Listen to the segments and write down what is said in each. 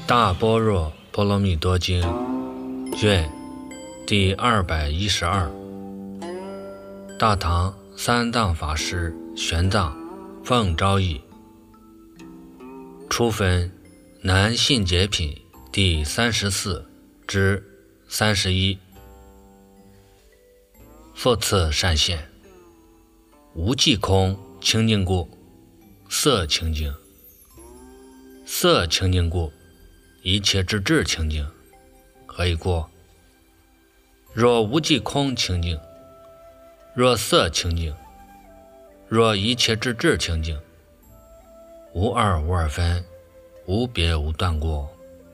大般若波罗蜜多经卷第212，大唐三藏法师玄奘奉诏译，初分南信解品第34至31。复次善现，无际空清净故，色清净；色清净故，一切之智清净。何以故？若无际空清净，若色清净，若一切之智清净，无二无二分，无别无断故。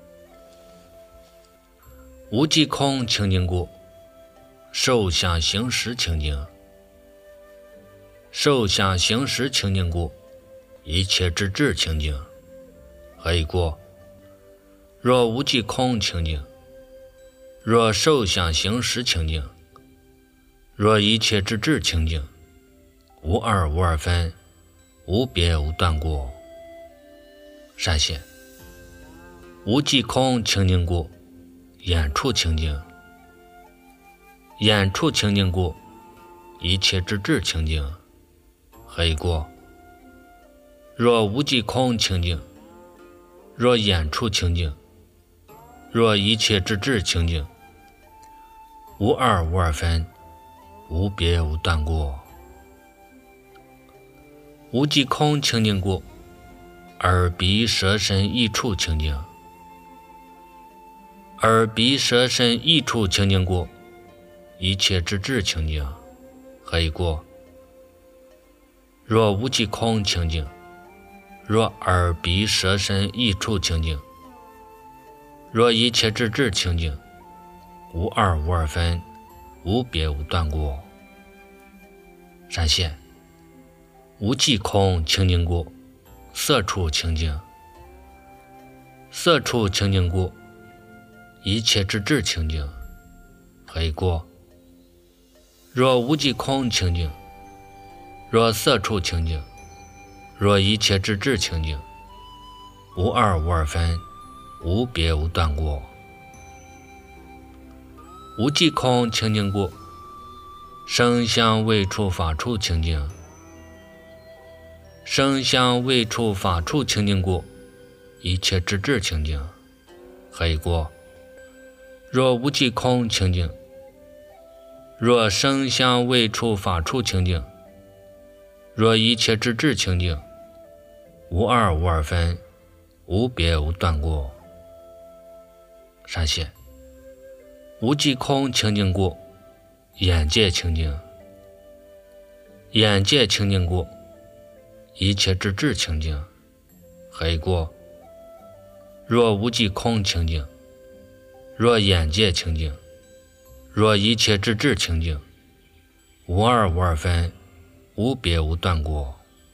无际空清净故，受想行识清净；受想行识清净故，一切之智清净。何以故？若无际空清净，若受想行识清净，若一切之智清净，无二无二分，无别无断故。善现，无际空清净故，眼处清净；眼处清净故，一切之智清净。何以故？若无际空清净，若眼处清净，若一切之智清净，无二无二分，无别无断故。无际空清净故，耳鼻舌身意处清净；耳鼻舌身意处清净故，一切之智清净。何以故？若无际空清净，若耳鼻舌身意处清净，若一切之智清净，无二无二分，无别无断故。善现，无际空清净故，色处清净；色处清净故，一切之智清净。何以故？若无际空清净，若色处清净，若一切之智清净，无二无二分，无别无断故。无际空清净故，声香味触法处清净；声香味触法处清净故，一切之智清净。何以故？若无际空清净，若声香味触法处清净，若一切之智清净，无二无二分，无别无断故。善现，无际空清净故，眼界清净；眼界清净故，一切之智清净。何以故？若无际空清净，若眼界清净，若一切之智清净，无二无二分，无别无断故。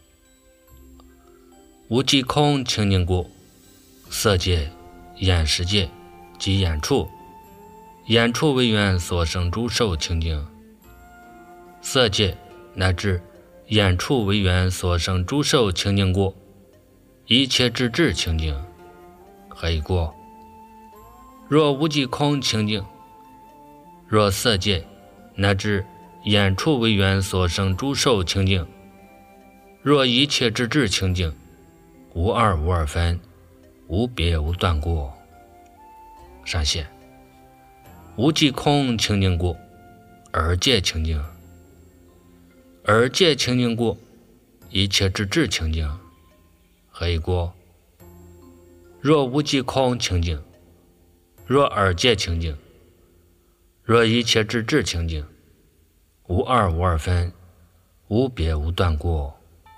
无际空清净故，色界、眼识界及眼处，眼处为缘所生诸受清净；色界乃至眼处为缘所生诸受清净故，一切之智清净。何以故？若无际空清净，若色界乃至眼处为缘所生诸受清净，若一切之智清净，无二无二分，无别无断故。善现，无际空清净故，耳界清净；耳界清净故，一切之智清净。何以故？若无际空清净，若耳界清净，若一切之智清净，无二无二分，无别无断故。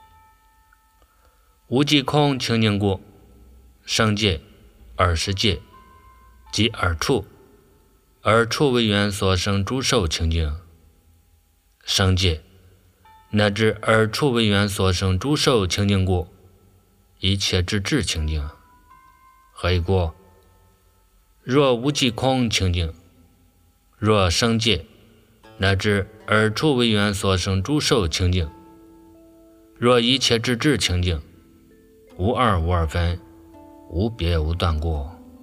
无际空清净故，声界、耳识界及耳处，耳处为缘所生诸受清净；声界乃至耳处为缘所生诸受清净故，一切之智清净。何以故？若无际空清净，若声界乃至耳处为缘所生诸受清净，若一切之智清净，无二无二分，无别无断故。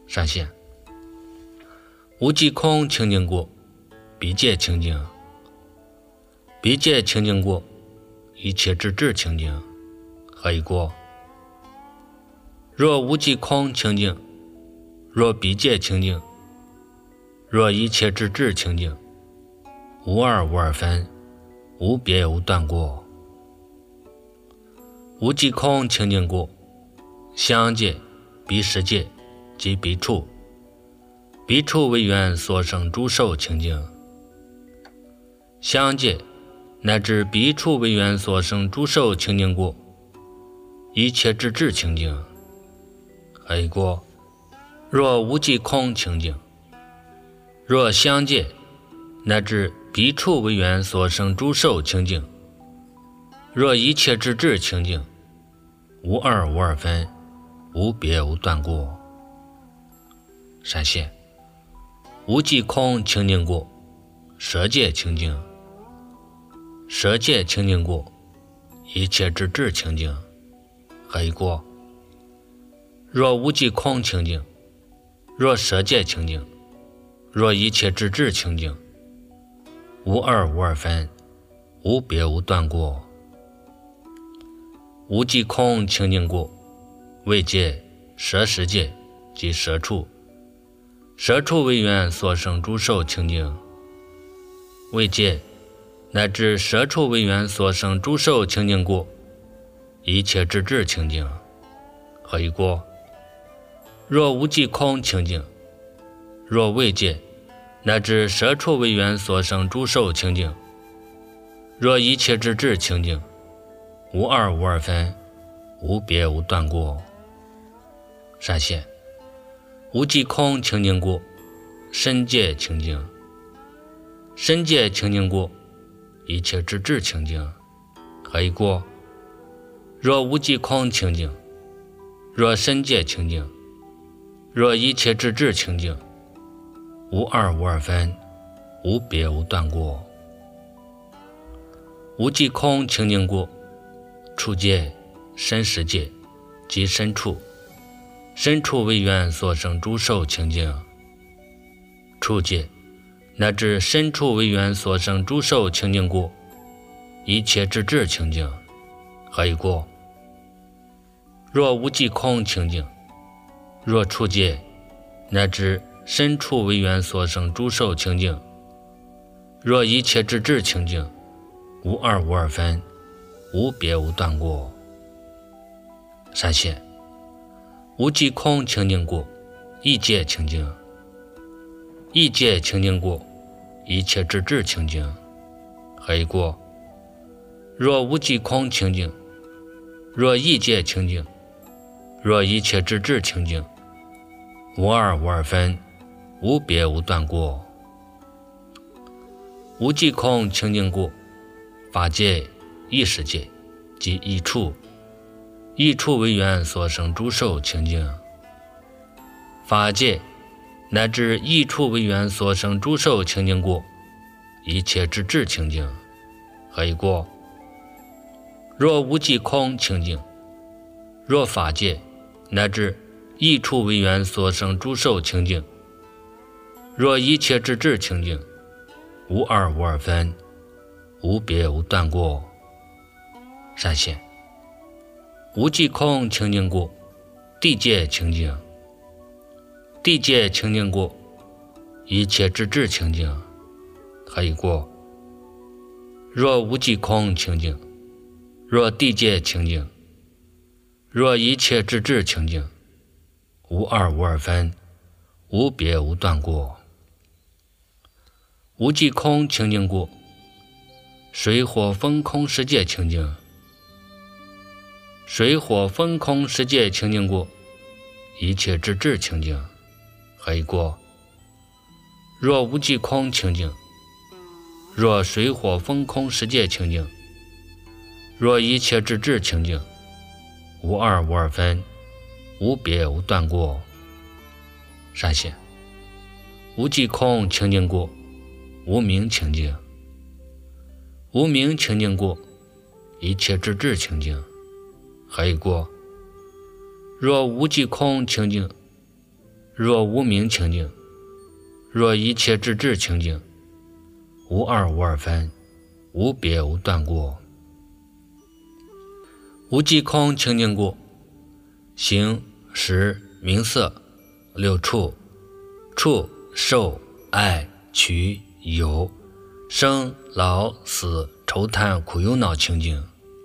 善现。无记空清净过，必界清净。必界清净过，一切之智清净。何以过？若无记空清净，若必界清净，若一切之智清净，无二无二分，无别无断过。无记空清净过，相界、彼世界及彼处，彼处为缘所生诸受清净。相界乃至彼处为缘所生诸受清净过，一切之智清净。何以过？若无记空清净，若相界乃至彼处为缘所生诸受清净，若一切之智清净，无二无二分，无别无断过。善现。无记空清净过，舍界清净。舍界清净过，一切之智清净。何以过？若无记空清净，若舍界清净，若一切之智清净，无二无二分，无别无断过。无记空清净过，为界、舍世界及舍处，舍处为缘所生诸受清净。为界乃至舍处为缘所生诸受清净过，一切之智清净。何以过？若无记空清净，若为界乃至舍处为缘所生诸受清净，若一切之智清净，无二无二分，无别无断过。善现。无记空清净过，身界清净。身界清净过，一切之智清净。何以过？若无记空清净，若身界清净，若一切之智清净，无二无二分，无别无断过。无记空清净过，处界、身世界及身处，身处为缘所生诸受清净。处界乃至身处为缘所生诸受清净过，一切之智清净。何以过？若无记空清净，若处界乃至身处为缘所生诸受清净，若一切之智清净，无二无二分，无别无断过。善现。无记空清净过，意界清净。意界清净过，一切之智清净。何以过？若无记空清净，若意界清净，若一切之智清净，无二无二分，无别无断过。无记空清净过，法界、意识界及意处，意处为缘所生诸受清净。法界乃至意处为缘所生诸受清净过，一切之智清净。何以过？若无记空清净，若法界乃至意处为缘所生诸受清净，若一切之智清净，无二无二分，无别无断过。善现。无记空清净过，地界清净。地界清净过，一切之智清净。何以过？若无记空清净，若地界清净，若一切之智清净，无二无二分，无别无断过。无记空清净过，水火风空世界清净。水火风空世界清净过，一切之智清净。何以过？若无记空清净，若水火风空世界清净，若一切之智清净，无二无二分，无别无断过。善现。无记空清净过，无明清净。无明清净过，一切之智清净。何以过？若无记空清净， 若无明清净，若一切之智清净，无二无二分，无别无断过。无记空清净过，形识名色六处，触受爱取有生老死愁贪苦忧恼清净。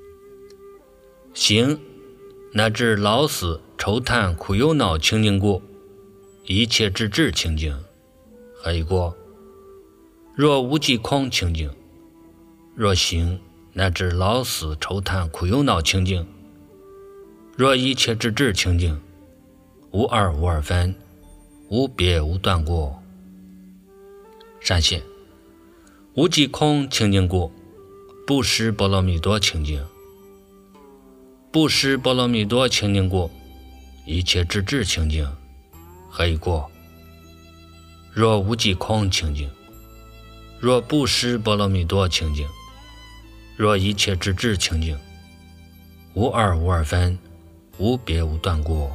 形乃至老死愁贪苦忧恼清净过，一切之智清净。何以过？若无记空清净，若形乃至老死愁贪苦忧恼清净，若一切之智清净，无二无二分，无别无断过。善现无记空清净过，不施波罗蜜多清净。不施波罗蜜多清净过，一切之智清净。何以过？若无记空清净，若不施波罗蜜多清净，若一切之智清净，无二无二分，无别无断过。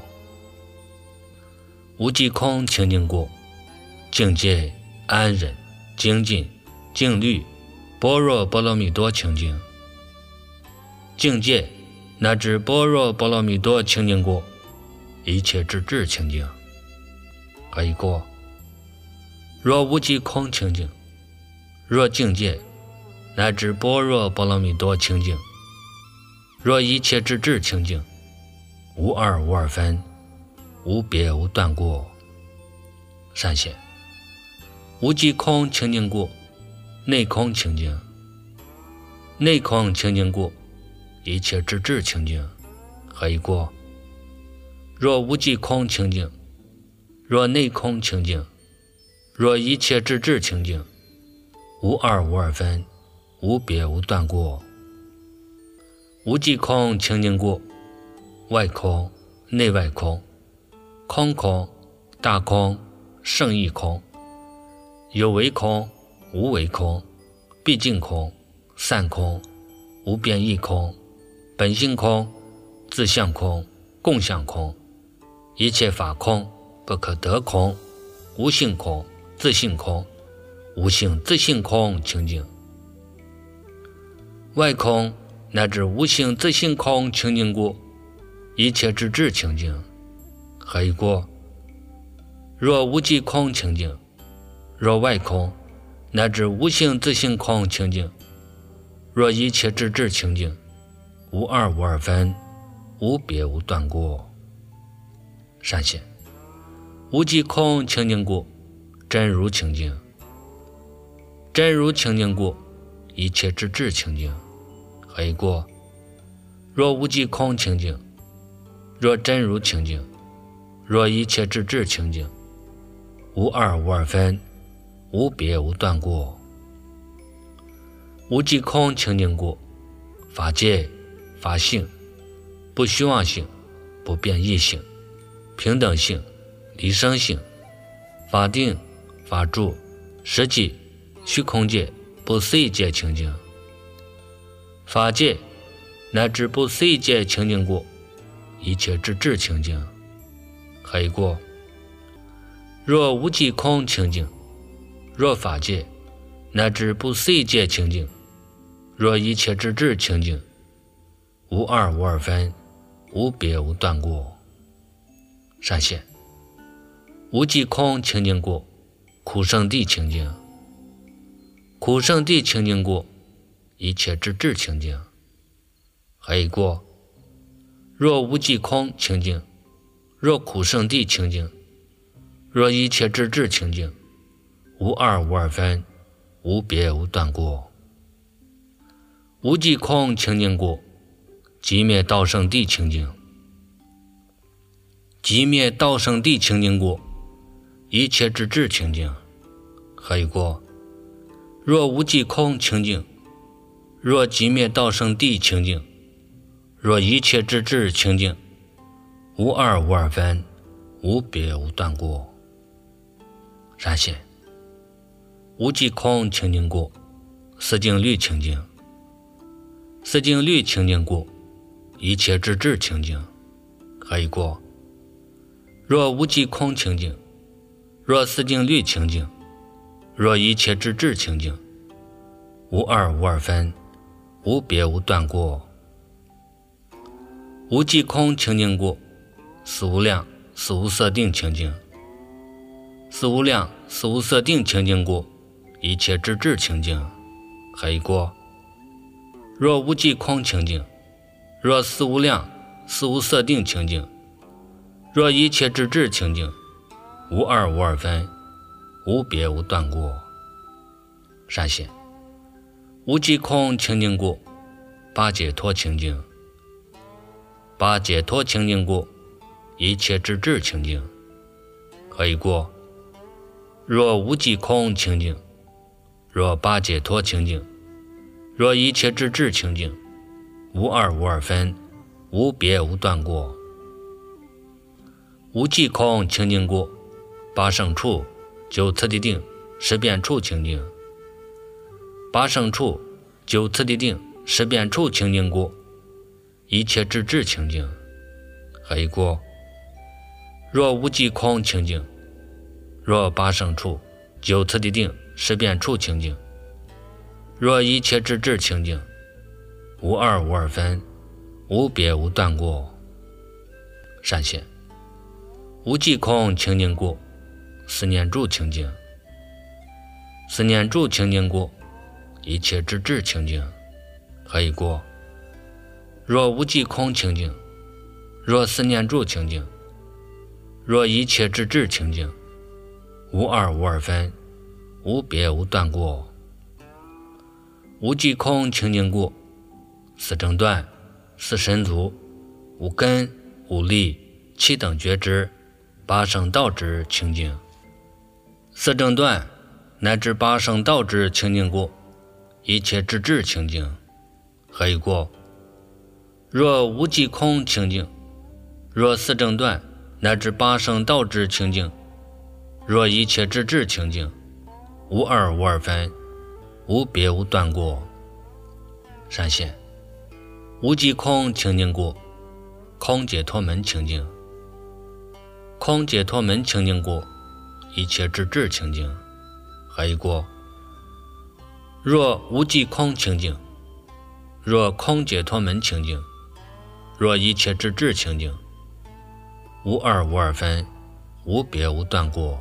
无记空清净过，境界安忍精进静虑般若波罗蜜多清净。境界乃至般若波罗蜜多清净过，一切之智清净。何以过？若无记空清净，若境界乃至般若波罗蜜多清净，若一切之智清净，无二无二分，无别无断过。善现无记空清净过，内空清净。内空清净过，一切之智清净。何以过？若无记空清净，若内空清净，若一切之智清净，无二无二分，无别无断过。无记空清净过，外空内外空，空空大空胜义空，有为空无为空，毕竟空散空无变异空，本性空自相空共相空，一切法空不可得空，无性空自性空无性自性空清净。外空乃至无性自性空清净过，一切之智清净。何以过？若无记空清净，若外空乃至无性自性空清净，若一切之智清净，无二无二分，无别无断过。善现无记空清净过，真如清净。真如清净过，一切之智清净。何以过？若无记空清净，若真如清净，若一切之智清净，无二无二分，无别无断过。无记空清净过，法界法性不虚妄性不变异性平等性离生性法定法住实际虚空界不思议界清净。法界乃至不思议界清净过，一切之智清净。何以过？若无记空清净，若法界乃至不思议界清净，若一切之智清净，无二无二分，无别无断过。善现无记空清净过，苦圣地清净。苦圣地清净过，一切之智清净。何以过？若无记空清净，若苦圣地清净，若一切之智清净，无二无二分，无别无断过。无记空清净过，寂灭道圣地清净。寂灭道圣地清净过，一切之智清净。何以过？若无记空清净，若寂灭道圣地清净，若一切之智清净，无二无二分，无别无断过。善现无记空清净过，四净律清净。四净律清净过，一切之智清净。何以过？若无记空清净， 若四境律清净，若一切之智清净，无二无二分，无别无断过。无即空清净过，四无量四无色定清净，四无量四无色定清净过，一切之智清净，何以过？若无即空清净，若四无量四无色定清净，若一切之智清净，无二无二分，无别无断过。善显，无即空清净过，八解脱清净，八解脱清净过，一切之智清净，何以过？若无即空清净，若八解脱清净，若一切之智清净，无二无二分，无别无断过。无即空清净过，八圣处九次第定十遍处清净，八圣处九次第定十遍处清净过，一切之智清净，何以过？若无即空清净，若八圣处九次第定十遍处清净，若一切之智清净，无二无二分，无别无断过。善显，无即空清净过，四念住清净，四念住清净过，一切之智清净，何以过？若无即空清净，若四念住清净，若一切之智清净，无二无二分，无别无断过。无即空清净过，四正断四神足无根无力七等觉知八圣道之清净，四正断乃至八圣道之清净过，一切之智清净，何以过？若无即空清净，若四正断乃至八圣道之清净，若一切之智清净，无二无二分，无别无断过。善显，无即空清净过，空解脱门清净，空解脱门清净过，一切之智清净，何以过？若无即空清净，若空解脱门清净，若一切之智清净，无二无二分，无别无断过。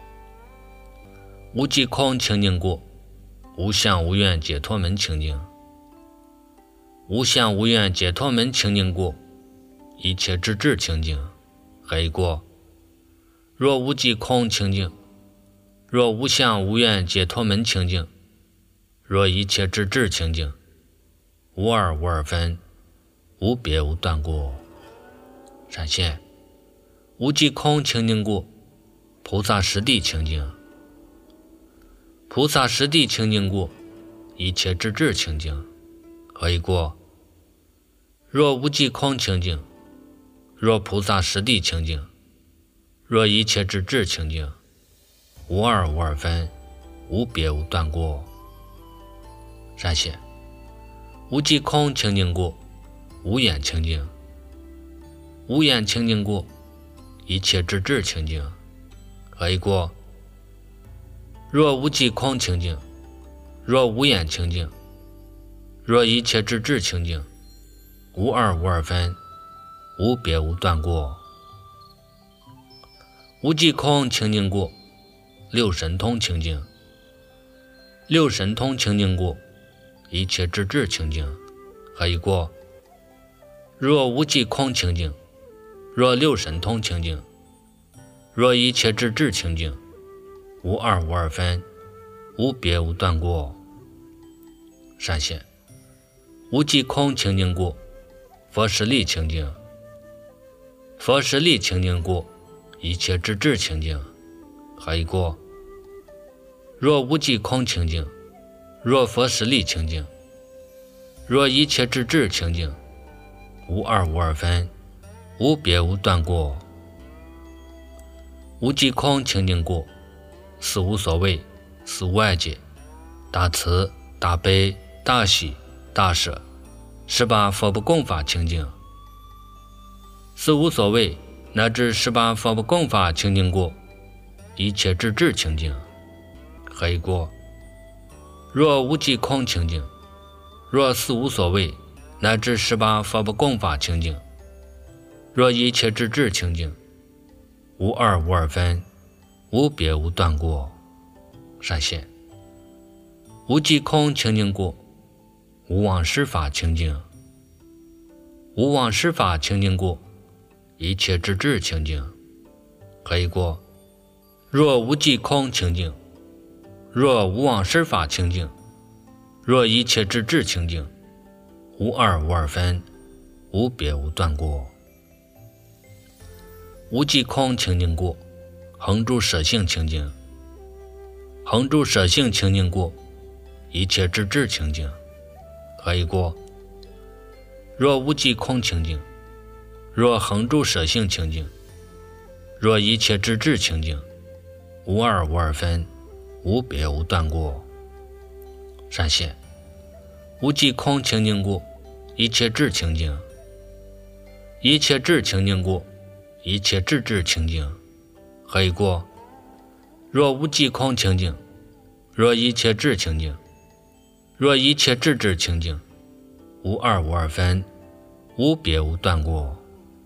无即空清净过，无相无愿解脱门清净，无相无愿解脱门清净过，一切之智清净，何以过？若无即空清净，若无相无愿解脱门清净，若一切之智清净，无二无二分，无别无断过。善显，无即空清净过，菩萨实地清净，菩萨实地清净过，一切之智清净，何以过？若无即空清净，若菩萨实地清净，若一切之智清净，无二无二分，无别无断过。善显，无即空清净过，无眼清净，无眼清净过，一切之智清净，何以过？若无即空清净，若无眼清净，若一切之智清净，无二无二分，无别无断过。无即空清净过，六神通清净，六神通清净过，一切之智清净，何以过？若无即空清净，若六神通清净，若一切之智清净，无二无二分，无别无断过。善显，无即空清净过，佛实力清净，佛实力清净过，一切之智清净，何以过？若无即空清净，若佛实力清净，若一切之智清净，无二无二分，无别无断过。无即空清净过，四无所谓四无碍解，大慈大悲大喜大舍18佛不共法清净，四无所谓乃至18佛不共法清净过， 一切之智清净。何以故？若无极空清净，若四无所谓，乃至18佛不共法清净，若一切之智清净，无二无二分，无别无断过。善现。无极空清净故，无妄实法清净。无妄实法清净故，一切之智清净。何以故？若无极空清净，若无妄实法清净，若一切之智清净，无二无二分，无别无断过。无极空清净故，恒住舍性清净。恒住舍性清净故，一切之智清净。何以故？若无极空清净，若恒住舍性清净，若一切之智清净，无二无二分，无别无断过。善现。无极空清净故，一切智清净。一切智清净故，一切智智清净。何以故？若无极空清净，若一切智清净，若一切智智清净，无二无二分，无别无断过。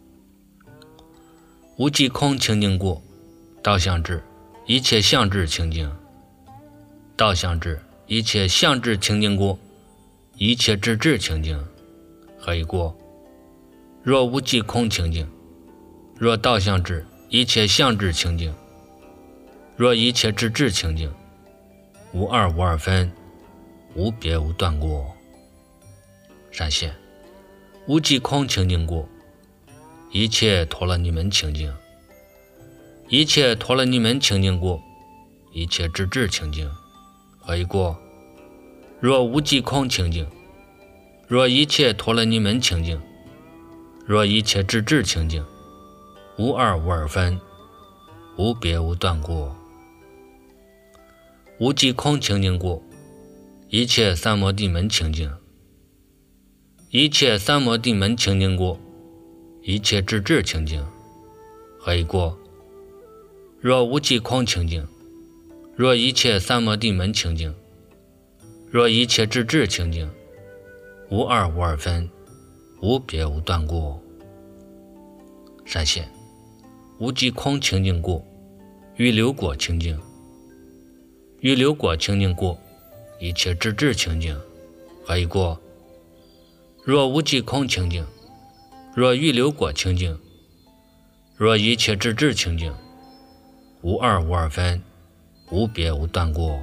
无极空清净故，道相智，一切相智清净。道相智，一切相智清净故，一切智智清净。何以故？若无极空清净，若道相智，一切相智清净，若一切智智清净，无二无二分，无别无断过。善现。无极空清净故，一切陀罗尼门清净。一切陀罗尼门清净故，一切智智清净。何以故？若无极空清净，若一切陀罗尼门清净，若一切智智清净，无二无二分，无别无断过。无极空清净故，一切三摩地门清净。一切三摩地门清净故，一切智智清净。何以故？若无极空清净，若一切三摩地门清净，若一切智智清净，无二无二分，无别无断过。善现。无极空清净故，于流果清净。于流果清净故，一切智智清净。何以故？若无极空清净，若于流果清净，若一切智智清净，无二无二分，无别无断过。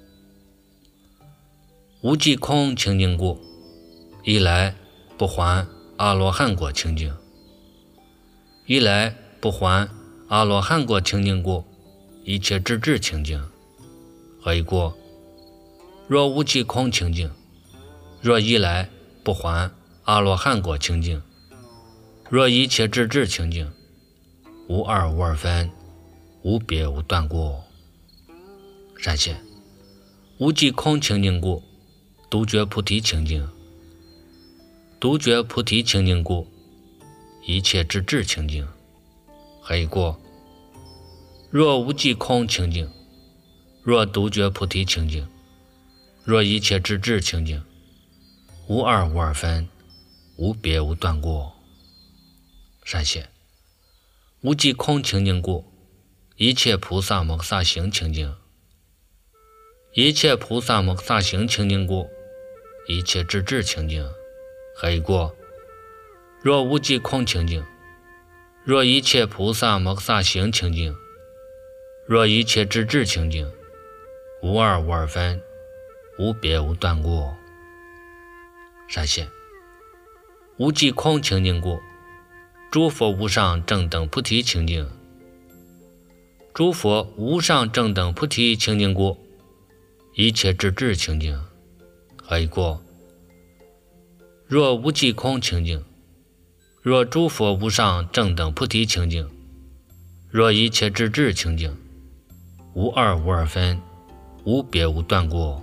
无极空清净故，一来不还阿罗汉果清净。一来不还阿罗汉果清净故，一切智智清净。何以故？若无极空清净，若一来不还阿罗汉果清净，若一切智智清净，无二无二分，无别无断过。善现。无极空清净故，独觉菩提清净。独觉菩提清净故，一切智智清净。何以故？若无极空清净，若独觉菩提清净，若一切智智清净，无二无二分，无别无断过。善现。无极空清净故，一切菩萨摩诃萨行清净。一切菩萨摩诃萨行清净故，一切智智清净。何以故？若无极空清净，若一切菩萨摩诃萨行清净，若一切智智清净，无二无二分，无别无断过。善现。无极空清净故，诸佛无上正等菩提清净。诸佛无上正等菩提清净故，一切智智清净。何以故？若无极空清净，若诸佛无上正等菩提清净，若一切智智清净，无二无二分，无别无断过。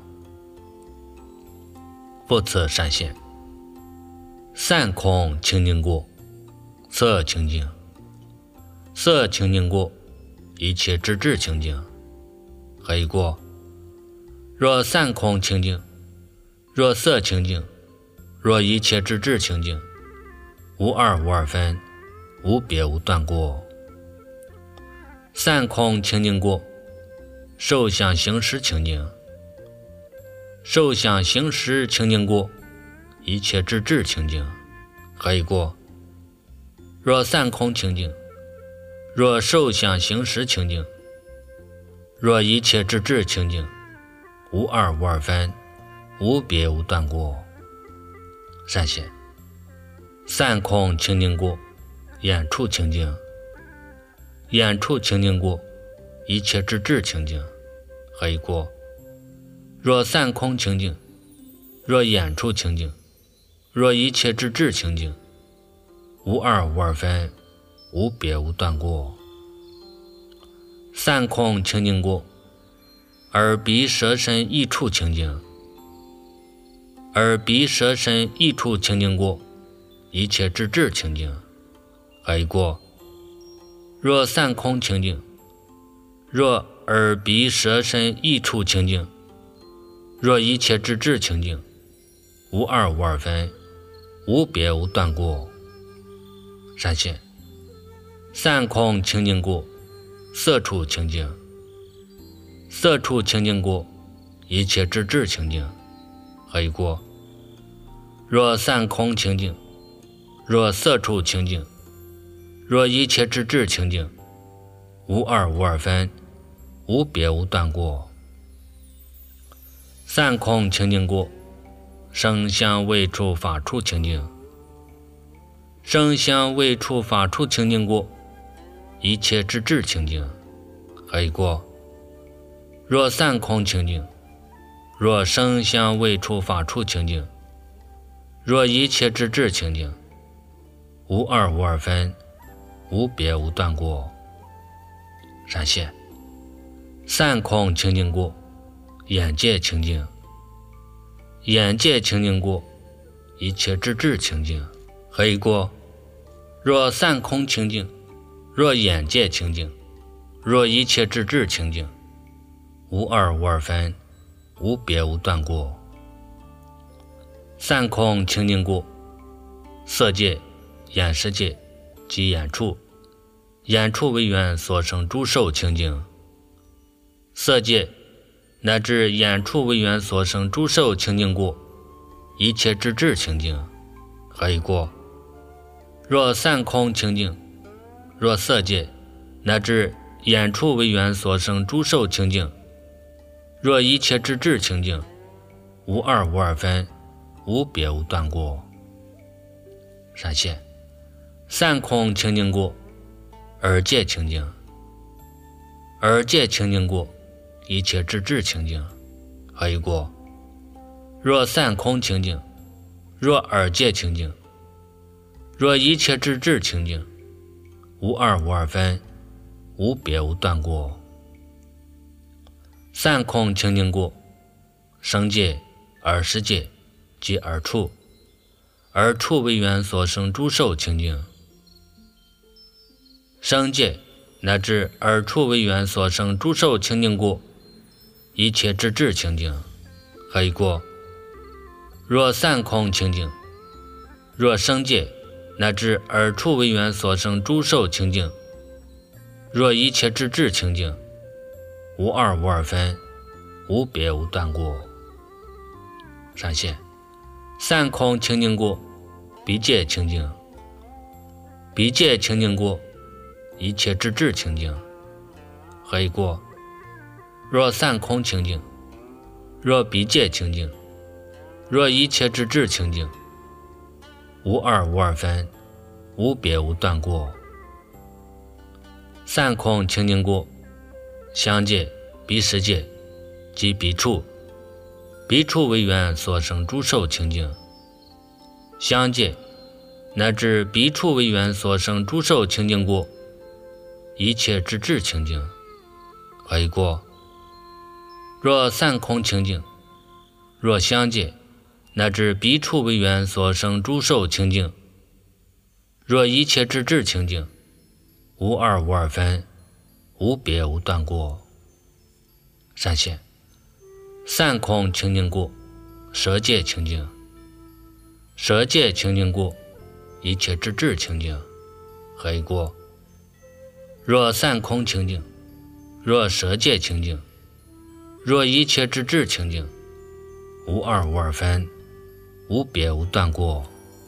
复次善现。散空清净故，色清净。色清净故， 一切之至清净。何以故？若散空清净，若色清净，若一切之至清净，无二无二分，无别无断过。散空清净过，受想行识清净。受想行识清净过，一切之至清净。何以故？若散空清净，若受想行识清净，若一切之至清净，无二无二分，无别无断过。善显，散空清净过，眼处清净。眼处清净过，一切之至清净。何以故？若散空清净，若眼处清净，若一切之至清净，无二无二分，无别无断过。散空清净过，耳鼻舌身意处清净。耳鼻舌身意处清净过，一切之至清净。何以故？若散空清净，若耳鼻舌身意处清净，若一切之至清净，无二无二分，无别无断过。善显，散空清净过，色处清净。色处清净过，一切之至清净。何以故？若散空清净，若色处清净，若一切之至清净，无二无二分，无别无断过。散空清净过，声香味触法处清净。声香味触法处清净过，一切之至清净。何以故？若散空清净，若声香味触法处清净，若一切之至清净，无二无二分，无别无断过。善显，散空清净过，眼界清净。眼界清净过，一切之至清净。何以故？若散空清净，若眼界清净，若一切之至清净，无二无二分，无别无断过。散空清净过，色界、眼识界及眼处，眼处为缘所生诸受清净。色界乃至眼处为缘所生诸受清净过，一切之至清净。何以故？若散空清净，若色界乃至眼处为缘所生诸受清净，若一切之至清净，无二无二分，无别无断过。善显，散空清净过，耳界清净。耳界清净过，一切之至清净。何以故？若散空清净，若耳界清净，若一切之至清净，无二无二分，无别无断过。散空清净过，声界、耳识界及耳处，耳处为缘所生诸受清净。声界乃至耳处为缘所生诸受清净过，一切之至清净。何以故？若散空清净，若声界乃至耳处为缘所生诸受清净，若一切之至清净，无二无二分，无别无断过。善显，散空清净过，鼻界清净。鼻界清净过，一切之至清净。何以故？若散空清净，若鼻界清净，若一切之至清净，无二无二分，无别无断过。散空清净过，香界、鼻识界及鼻处，鼻处为缘所生诸受清净。香界乃至鼻处为缘所生诸受清净过，一切之至清净。何以故？若散空清净，若香界乃至鼻处为缘所生诸受清净，若一切之至清净，无二无二分， 无别无断过。闪现散空清净过，舍戒清净。舍戒清净过，一切之智清净。何以过？若散空清净，若舍戒清净，若一切之智清净，无二无二分，无别无断过。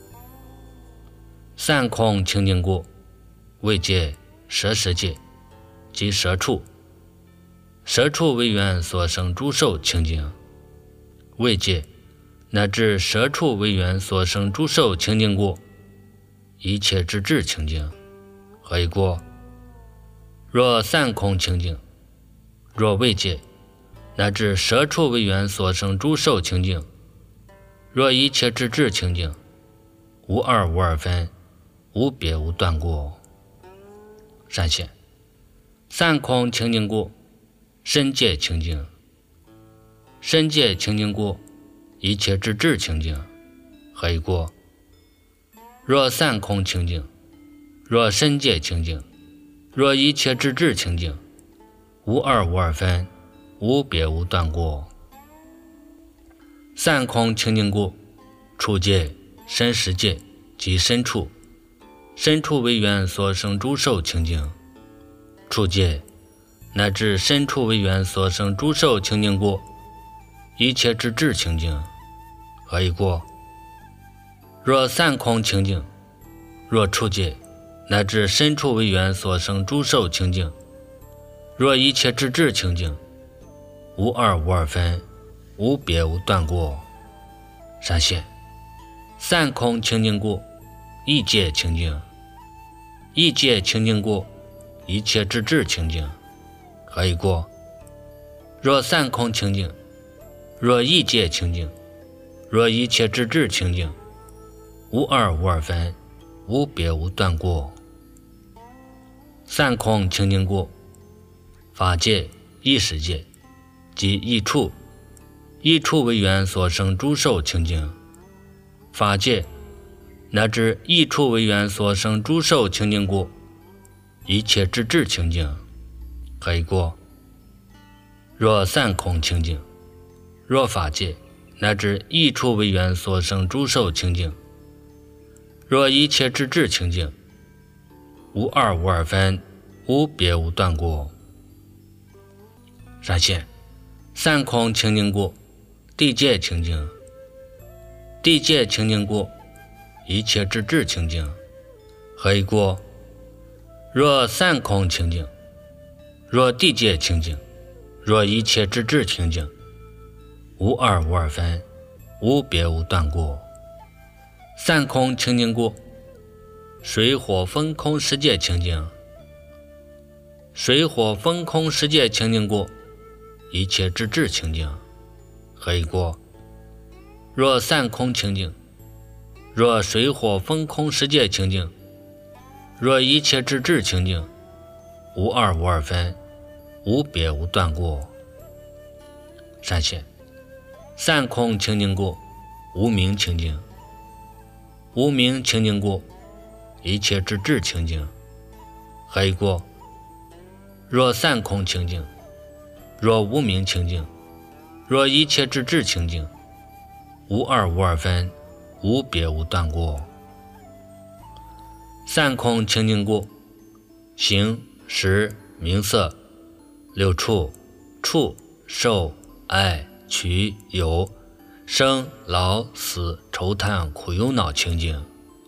散空清净过，为戒舍世界即舍处。舍处为缘所生诸受清净。为戒乃至舍处为缘所生诸受清净过，一切之智清净。何以过？若散空清净，若为戒乃至舍处为缘所生诸受清净，若一切之智清净，无二无二分，无别无断过。闪现散空清净过，身戒清净。身戒清净过，一切之智清净。何以过？若散空清净，若身戒清净，若一切之智清净，无二无二分，无别无断过。散空清净过，处戒身实戒即身处。身处为缘所生诸受清净。处戒乃至身处为缘所生诸受清净过，一切之智清净。何以过？若散空清净，若处戒乃至身处为缘所生诸受清净，若一切之智清净，无二无二分，无别无断过。闪现散空清净过，意戒清净。意戒清净过，一切之智清净。何以过？若散空清净，若意戒清净，若一切之智清净，无二无二分，无别无断过。散空清净过，法界意识界即意处。意处为缘所生诸受清净。法界乃至意处为缘所生诸受清净过，一切之智清净。何以过？若散空清净，若法界乃至意处为缘所生诸受清净，若一切之智清净，无二无二分，无别无断过。闪现散空清净过，地界清净。地界清净过，一切之智清净。何以过？若散空清净，若地界清净，若一切之智清净，无二无二分，无别无断过。散空清净过，水火风空世界清净。水火风空世界清净过，一切之智清净。何以过？若散空清净，若水火风空世界清净，若一切之智清净，无二无二分，无别无断过。闪现散空清净过，无明清净。无明清净过，一切之智清净。何以过？若散空清净，若无明清净，若一切之智清净，无二无二分，无别无断过。散空清净过，形识名色六处触受爱取有生老死愁叹苦忧恼清净。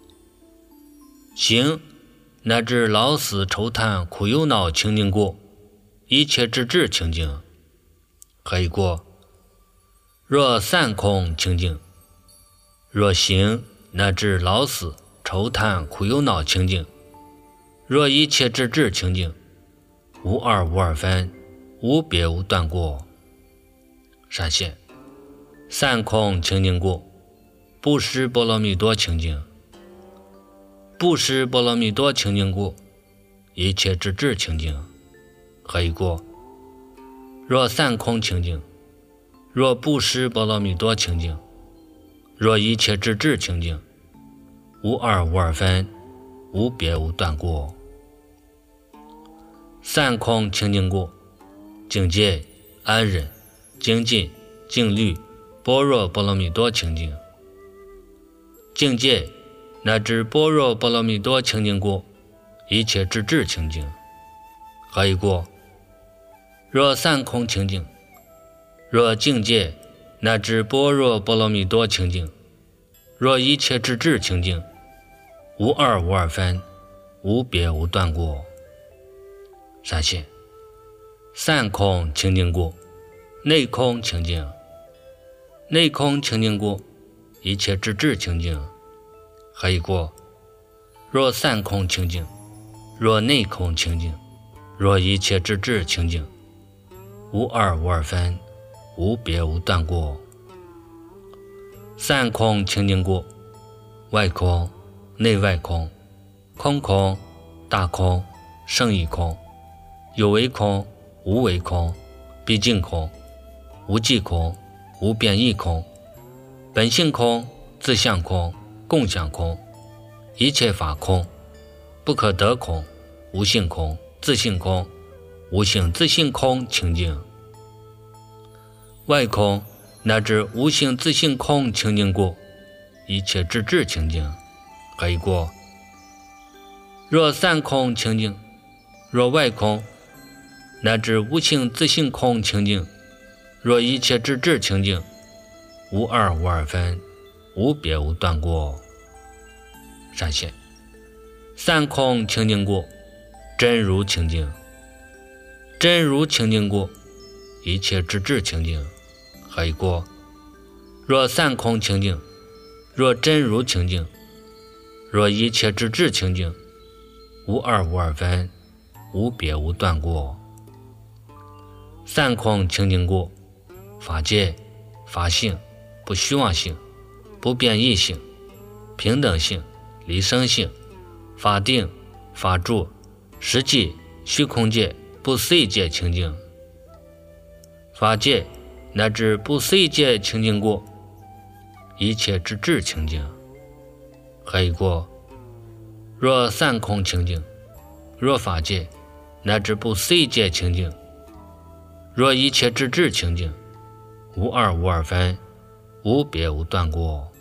形乃至老死愁叹苦忧恼清净过，一切之智清净。何以过？若散空清净，若形乃至老死愁叹苦忧恼清净，若一切之智清净，无二无二分，无别无断过。闪现散空清净过，布施波罗蜜多清净。布施波罗蜜多清净过，一切之智清净。何以过？若散空清净，若布施波罗蜜多清净，若一切之智清净，无二无二分，无别无断过。 散空清净过，境界安忍、精进、静虑、般若波罗蜜多清净。境界乃至般若波罗蜜多清净过，一切之智清净。何以过？若散空清净，若境界乃至般若波罗蜜多清净，若一切之智清净，无二无二分，无别无断过。闪现散空清净过，内空清净。内空清净过，一切之智清净。何以过？若散空清净，若内空清净，若一切之智清净，无二无二分，无别无断过。散空清净过，外空、内外空，空空、大空、胜义空，有为空、无为空，毕竟空，无记空，无变异空，本性空、自相空、共相空，一切法空，不可得空，无性空、自性空、无性自性空清净。外空乃至无性自性空清净过，一切之智清净。何以过？若散空清净，若外空乃至无性自性空清净，若一切之智清净，无二无二分，无别无断过。闪现散空清净过，真如清净。真如清净过，一切之智清净。何以过？若散空清净，若真如清净，若一切之智清净，无二无二分，无别无断过。散空清净过，法界、法性、不虚妄性、不变异性、平等性、离生性、法定、法住、实际、虚空界、不思议界清净。法界乃至不思议界清净过，一切之智清净。何以过？若散空清净，若法界乃至不思议界清净，若一切之智清净，无二无二分，无别无断过。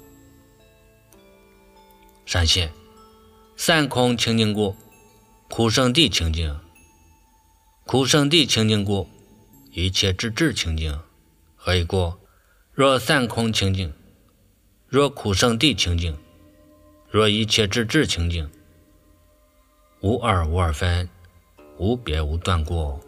闪现散空清净过，苦圣地清净。苦圣地清净过，一切之智清净。何以过？若散空清净，若苦圣地清净，若一切之智清净，无二无二分，无别无断过。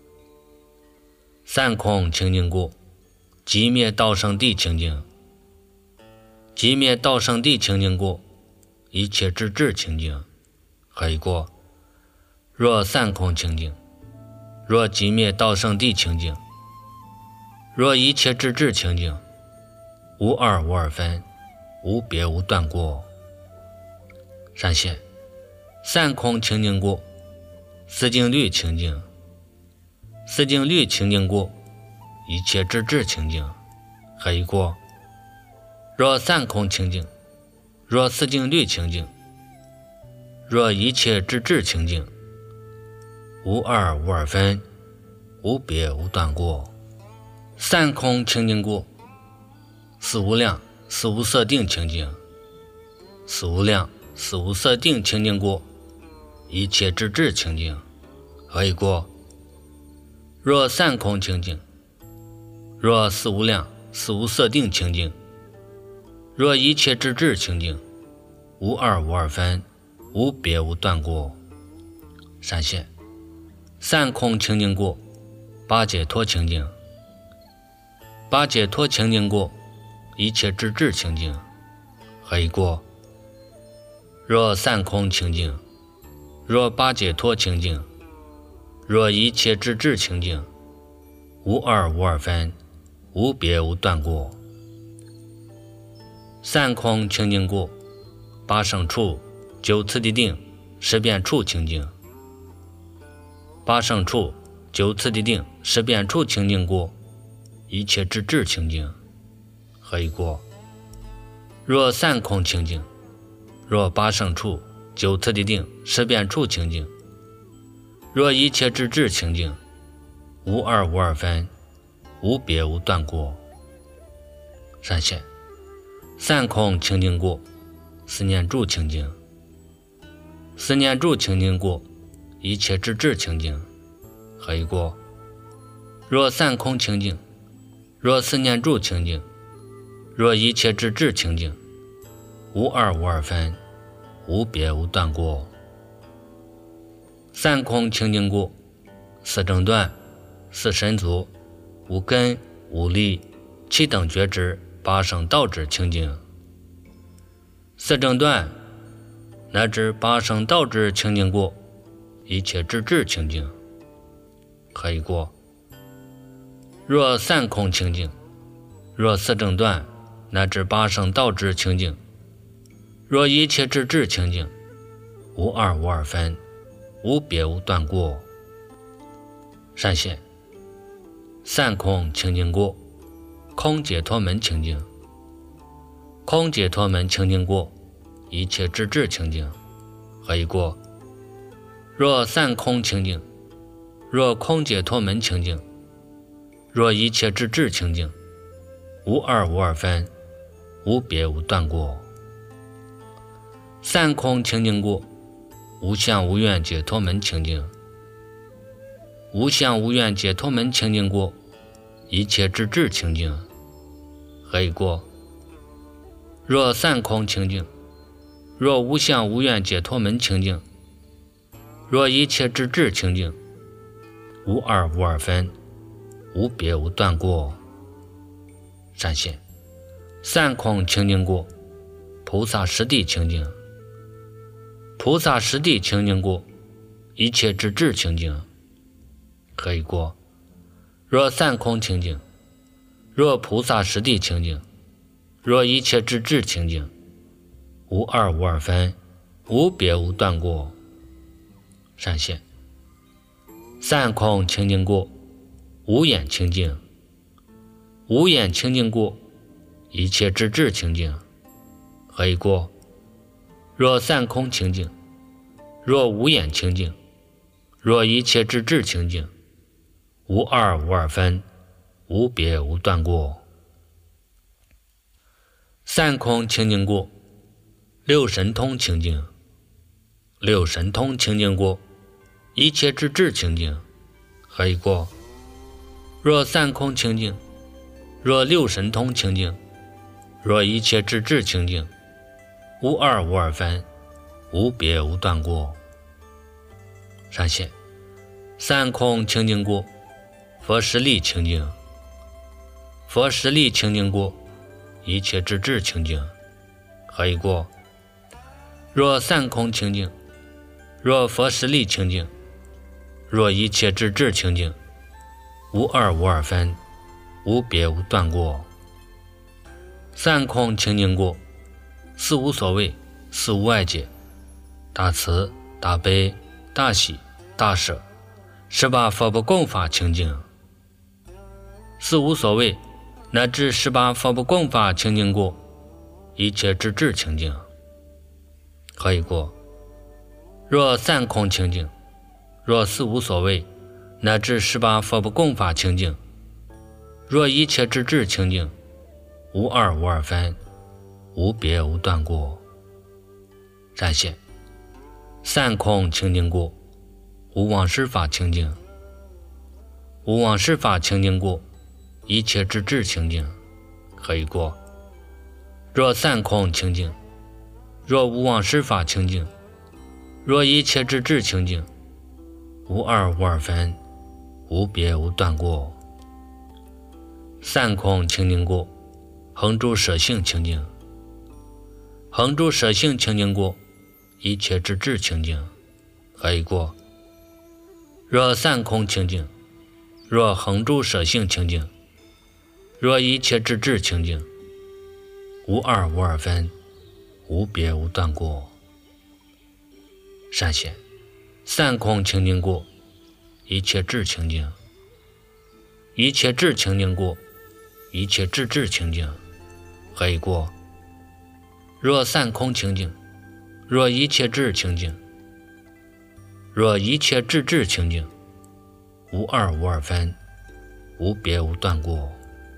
散空清净过，寂灭道圣地清净。寂灭道圣地清净过，一切之智清净。何以过？若散空清净，若寂灭道圣地清净，若一切之智清净，无二无二分，无别无断过。闪现散空清净过，思净虑清净。思净虑清净过，一切之智清净。何以过？若散空清净，若思净虑清净，若一切之智清净，无二无二分，无别无断过。散空清净过，四无量、四无色定清净。四无量、四无色定清净过，一切之智清净。何以过？若散空清净，若四无量、四无色定清净，若一切之智清净，无二无二分，无别无断过。闪现散空清净过，八解脱清净。八解脱清净过，一切之智清净。何以过？若散空清净，若八解脱清净，若一切之智清净，无二无二分，无别无断过。散空清净过，八胜处、九次第定、十变处清净。八胜处、九次第定、十变处清净过，一切之智清净。何以过？若散空清净，若八胜处、九次第定、十变处清净， 若一切之智清净，无二无二分，无别无断过。善现三空清净过，四念住清净，四念住清净过，一切之智清净，何以过？若三空清净，若四念住清净，若一切之智清净，无二无二分，无别无断过。三空清净过，四正断，四神足，无根无力，七等觉知，八圣道智清净。四正断乃至八圣道智清净过，一切之智清净，何以过？若三空清净，若四正断乃至八圣道智清净，若一切之智清净，无二无二分，无别无断过。善现三空清净过，空解脱门清净，空解脱门清净过，一切之智清净，何以过？若三空清净，若空解脱门清净，若一切之智清净，无二无二分，无别无断过。三空清净过，无相无愿解脱门清净，无相无愿解脱门清净过，一切之智清净，何以过？若三空清净，若无相无愿解脱门清净，若一切之智清净，无二无二分，无别无断过。善现三空清净过，菩萨实地清净，菩萨实地清净过，一切之智清净，何以过？若三空清净，若菩萨实地清净，若一切之智清净，无二无二分，无别无断过。善现三空清净过，无眼清净，无眼清净过，一切之智清净，何以过？若三空清净，若无眼清净，若一切之智清净，无二无二分，无别无断过。三空清净过，六神通清净，六神通清净过，一切之智清净，何以过？若三空清净，若六神通清净，若一切之智清净，无二无二分，无别无断过。善现三空清净过，佛实力清净，佛实力清净过，一切之智清净，何以过？若三空清净，若佛实力清净，若一切之智清净，无二无二分，无别无断过。三空清净过，四无所谓，四无碍解，大慈大悲大喜大舍，十八佛不共法清净。四无所谓乃至十八佛不共法清净过，一切之智清净，何以过？若三空清净，若四无所谓乃至十八佛不共法清净，若一切之智清净，无二无二分，无别无断过。善现三空清净过，无妄事法清净，无妄事法清净过，一切之智清净，何以过？若三空清净，若无妄事法清净，若一切之智清净，无二无二分，无别无断过。三空清净过，恒住舍性清净，恒住舍性清净过，一切之智清净，何以过？若三空清净，若恒住舍性清净，若一切之智清净，无二无二分，无别无断过。善现三空清净过，一切智清净，一切智清净过，一切智智清净，何以过？若三空清净，若一切智清净， 若一切智智清净，无二无二分，无别无断过。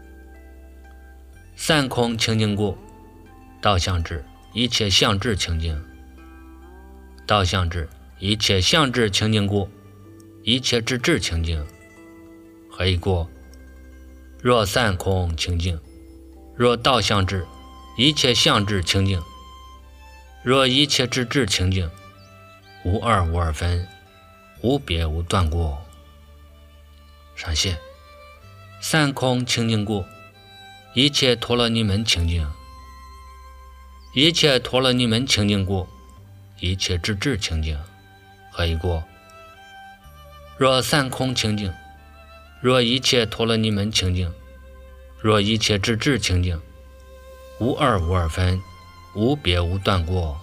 散空清净过，道相智一切相智清净，道相智一切相智清净过，一切智智清净，何以过？若散空清净，若道相智一切相智清净，若一切智智清净，无二无二分，无别无断过。上线散空清净过，一切陀罗尼门清净，一切陀罗尼门清净过，一切智智清净，何以过？若散空清净，若一切陀罗尼门清净，若一切智智清净，无二无二分，无别无断过。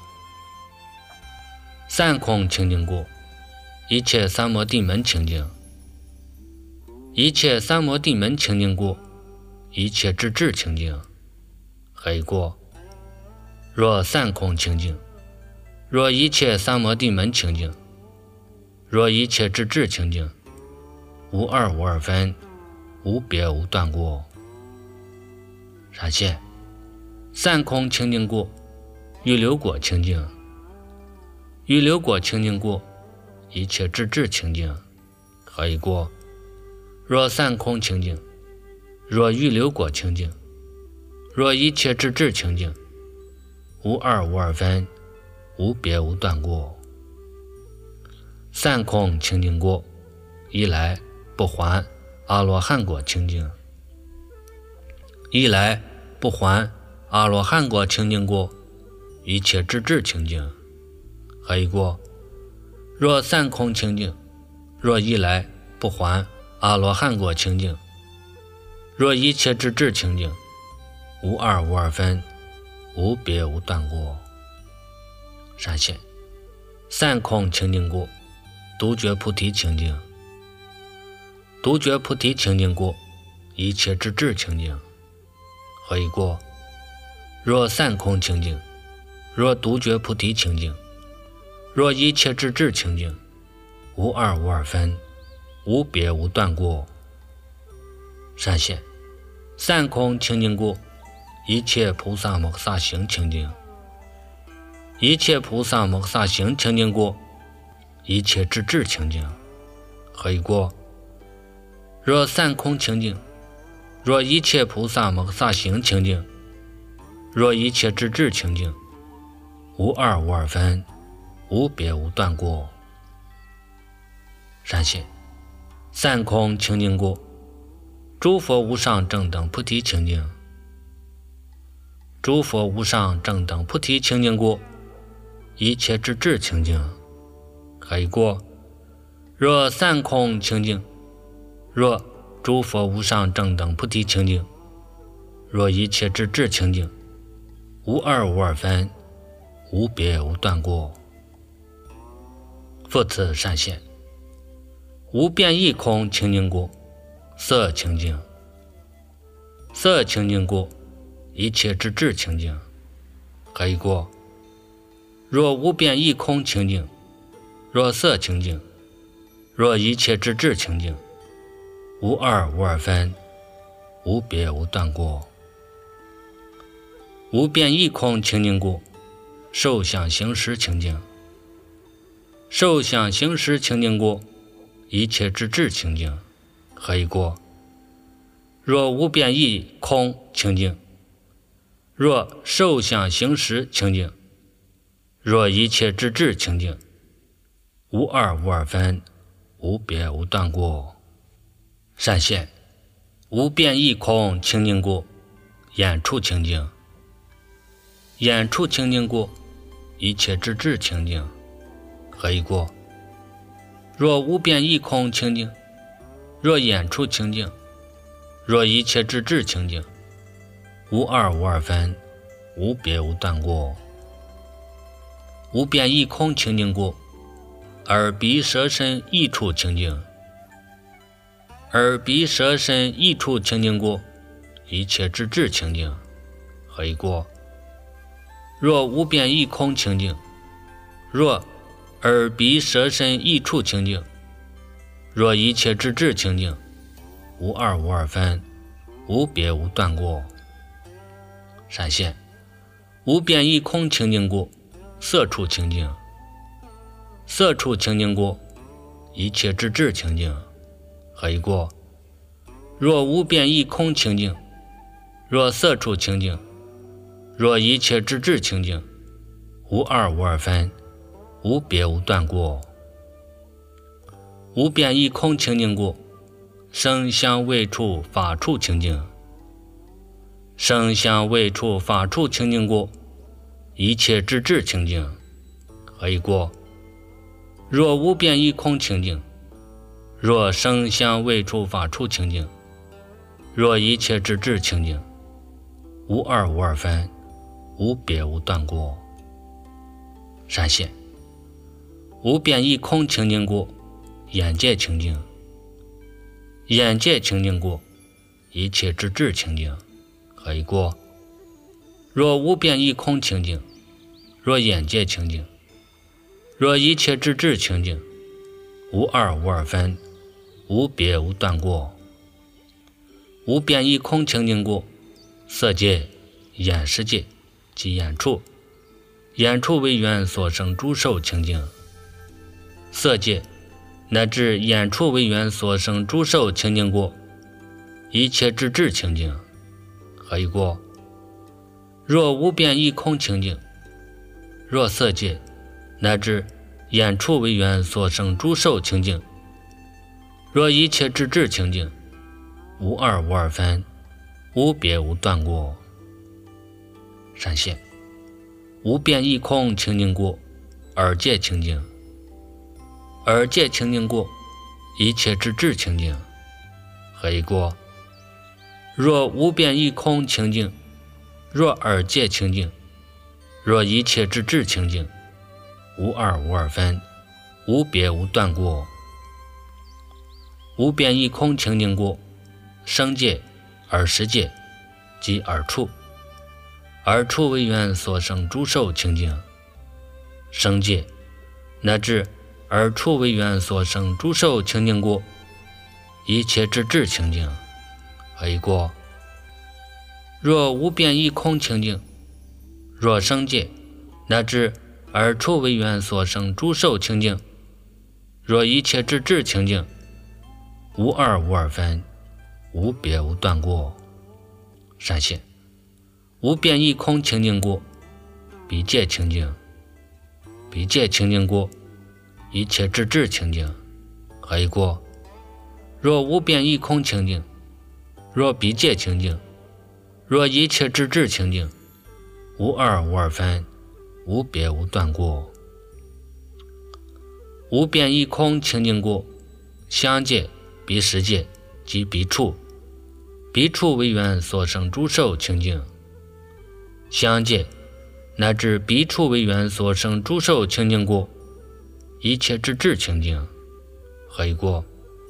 散空清净过，一切三摩地门清净，一切三摩地门清净过，一切智智清净，何以过？若散空清净，若一切三摩地门清净，若一切智智清净，无二无二分，无别无断过。上线散空清净过，预流果清净，预流果清净过，一切智智清净，何以过？若散空清净，若预流果清净，若一切智智清净，无二无二分，无别无断过。散空清净过，一来不还阿罗汉果清净，一来不还阿罗汉果清净过，一切智智清净，何以过？若散空清净，若一来不还阿罗汉果清净，若一切智智清净，无二无二分，无别无断过。上线散空清净过，独觉菩提清净，独觉菩提清净过，一切智智清净，何以过？若散空清净，若独觉菩提清净，若一切智智清净，无二无二分，无别无断过。上线散空清净过，一切菩萨摩诃萨行清净，一切菩萨摩诃萨行清净过，一切智智清净，何以过？若散空清净，若一切菩萨摩诃萨行清净，若一切智智清净，无二无二分，无别无断过。上线散空清净过，诸佛无上正等菩提清净，诸佛无上正等菩提清净过，一切智智清净，何以过？若散空清净，若诸佛无上正等菩提清净，若一切智智清净，无二无二分，无别无断过。复次上线无变异空清净过，色清净，色清净过，一切智智清净，何以过？若无变异空清净，若色清净，若一切智智清净，无二无二分，无别无断过。无变异空清净过，受想行识清净，受想行识清净过，一切智智清净，何以过？若无变异空清净，若受想行识清净，若一切智智清净，无二无二分，无别无断过。上线无变异空清净过，眼处清净，眼处清净过，一切智智清净，何以过？若无变异空清净，若眼处清净，若一切智智清净，无二无二分，无别无断过。无变异空清净过，耳鼻舌身意处清净，耳鼻舌身意处清净过，一切智智清净，何以过？若无变异空清净，若而彼舍身一处清净。若一切之智清净，无二无二分，无别无断过。闪现无边一空清净过，色处清净。色处清净过，一切之智清净，何以过？若无边一空清净，若色处清净，若一切之智清净，无二无二分，无别无断过。无边一空清净过，声香味触法处清净。声香味触法处清净过，一切之智清净，何以过？若无边一空清净，若声香味触法处清净，若一切之智清净，无二无二分，无别无断过。闪现无边一空清净过，眼界清净。眼界清净过，一切之智清净，何以过？若无边一空清净，若眼界清净，若一切之智清净，无二无二分，无别无断过。无边一空清净过，色界、眼识界及眼处，眼处为缘所生诸受清净。色界乃至眼处为缘所生诸受清净过，一切之智清净，何以过？若无边一空清净，若色界乃至眼处为缘所生诸受清净，若一切之智清净，无二无二分，无别无断过。闪现无边一空清净过，耳界清净。耳界清净过，一切之智清净，何以过？若无边一空清净，若耳界清净，若一切之智清净，无二无二分，无别无断过。无边一空清净过，声界、耳识界及耳处，耳处为缘所生诸受清净。声界乃至耳处为缘所生诸受清净过，一切之智清净，何以过？若无边一空清净，若声界乃至耳处为缘所生诸受清净，若一切之智清净，无二无二分，无别无断过。闪现无边一空清净过，彼界清净。彼界清净过，一切之智清净，何以过？若无边一空清净，若彼界清净，若一切之智清净，无二无二分，无别无断过。无边一空清净过，相界、彼识界及彼处，彼处为缘所生诸受清净。相界乃至彼处为缘所生诸受清净过，一切之智清净，何以过？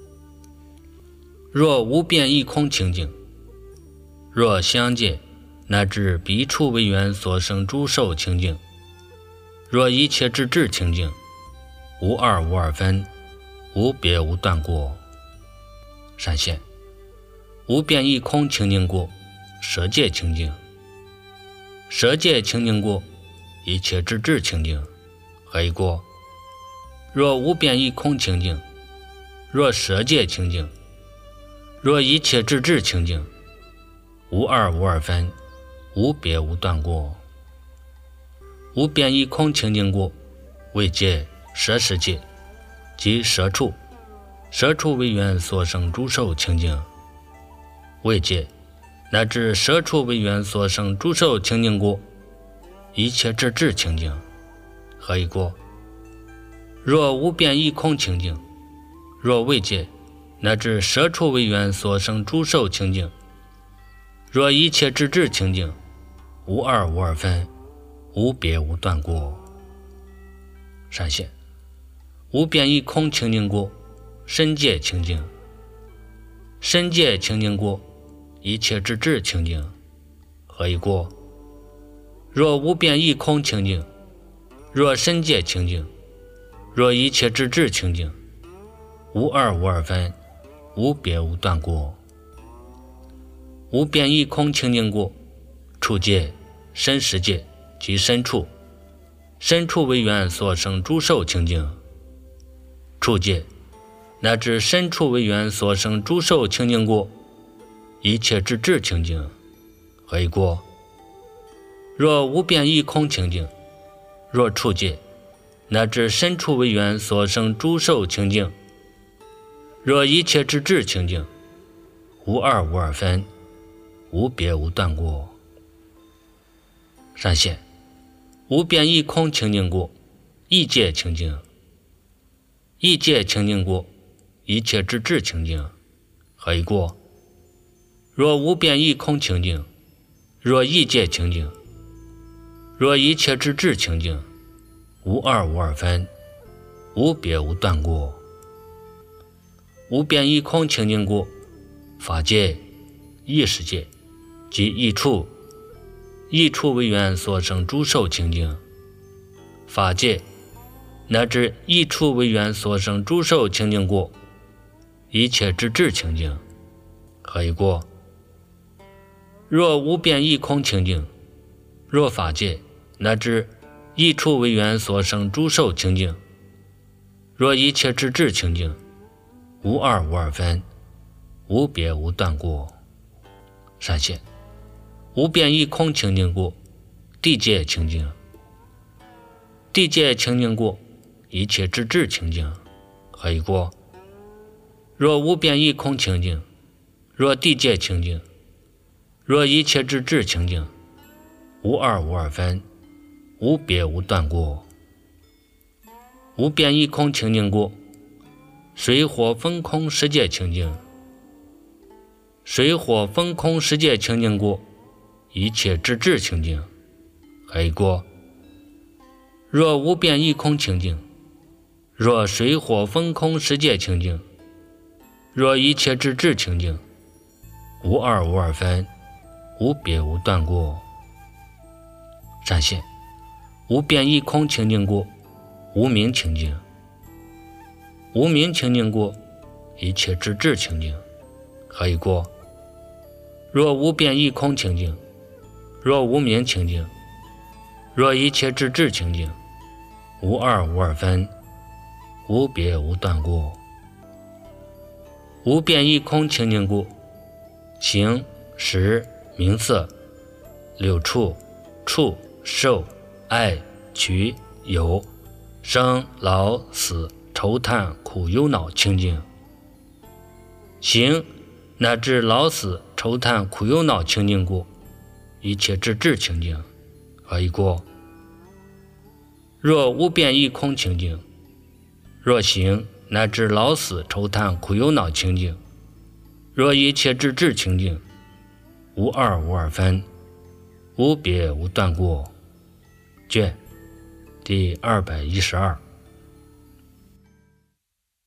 若无边一空清净，若相界乃至彼处为缘所生诸受清净，若一切之智清净，无二无二分，无别无断过。闪现无边一空清净过，舍界清净。舍界清净过，一切之智清净，何以过？若无边一空清净，若舍界清净，若一切之智清净，无二无二分，无别无断过。无边一空清净过，为界、舍识界及舍处，舍处为缘所生诸受清净。为界乃至舍处为缘所生诸受清净过，一切之智清净，何以过？若无边一空清净，若为界乃至舍处为缘所生诸受清净，若一切之智清净，无二无二分，无别无断过。闪现无边一空清净过，身界清净。身界清净过，一切之智清净，何以过？若无边一空清净，若身界清净， 若一切之至清净，无二无二分，无别无断过。无边一空清净过，处界、身识界及身处，身处为缘所生诸受清净，处界乃至身处为缘所生诸受清净过，一切之至清净，何以过？若无边一空清净，若处界乃至身处为缘所生诸受清净，若一切之至清净，无二无二分，无别无断过。善现无边一空清净过，一界清净，一界清净过，一切之至清净，何以过？若无边一空清净，若一界清净，若一切之至清净，无二无二分，无别无断过。无边一空清净过，法界、意识界及异处，异处为缘所生诸受清净，法界乃至异处为缘所生诸受清净过，一切之至清净，何以过？若无边一空清净，若法界乃至异处为缘所生诸受清净，若一切之至清净，无二无二分，无别无断过。善现无边一空清净过，地界清净，地界清净过，一切之至清净，何以过？若无边一空清净，若地界清净，若一切之至清净，无二无二分，无别无断过。无边一空清净过，水火风空世界清净，水火风空世界清净过，一切之至清净，何以过？若无边一空清净，若水火风空世界清净，若一切之至清净，无二无二分，无别无断过。善现无边一空清净过，无明清净，无明清净过，一切之至清净，何以过？若无边一空清净，若无明清净，若一切之至清净，无二无二分，无别无断过。无边一空清净过，形、识、名色、六处、处、受、爱、取、有、生、老、死、愁叹、苦、忧、恼清净，形乃至老死、愁叹、苦、忧、恼清净过，一切之至清净，何以过？若无边一空清净，若形乃至老死、愁叹、苦、忧、恼清净，若一切之至清净，无二无二分，无别无断过。卷第212。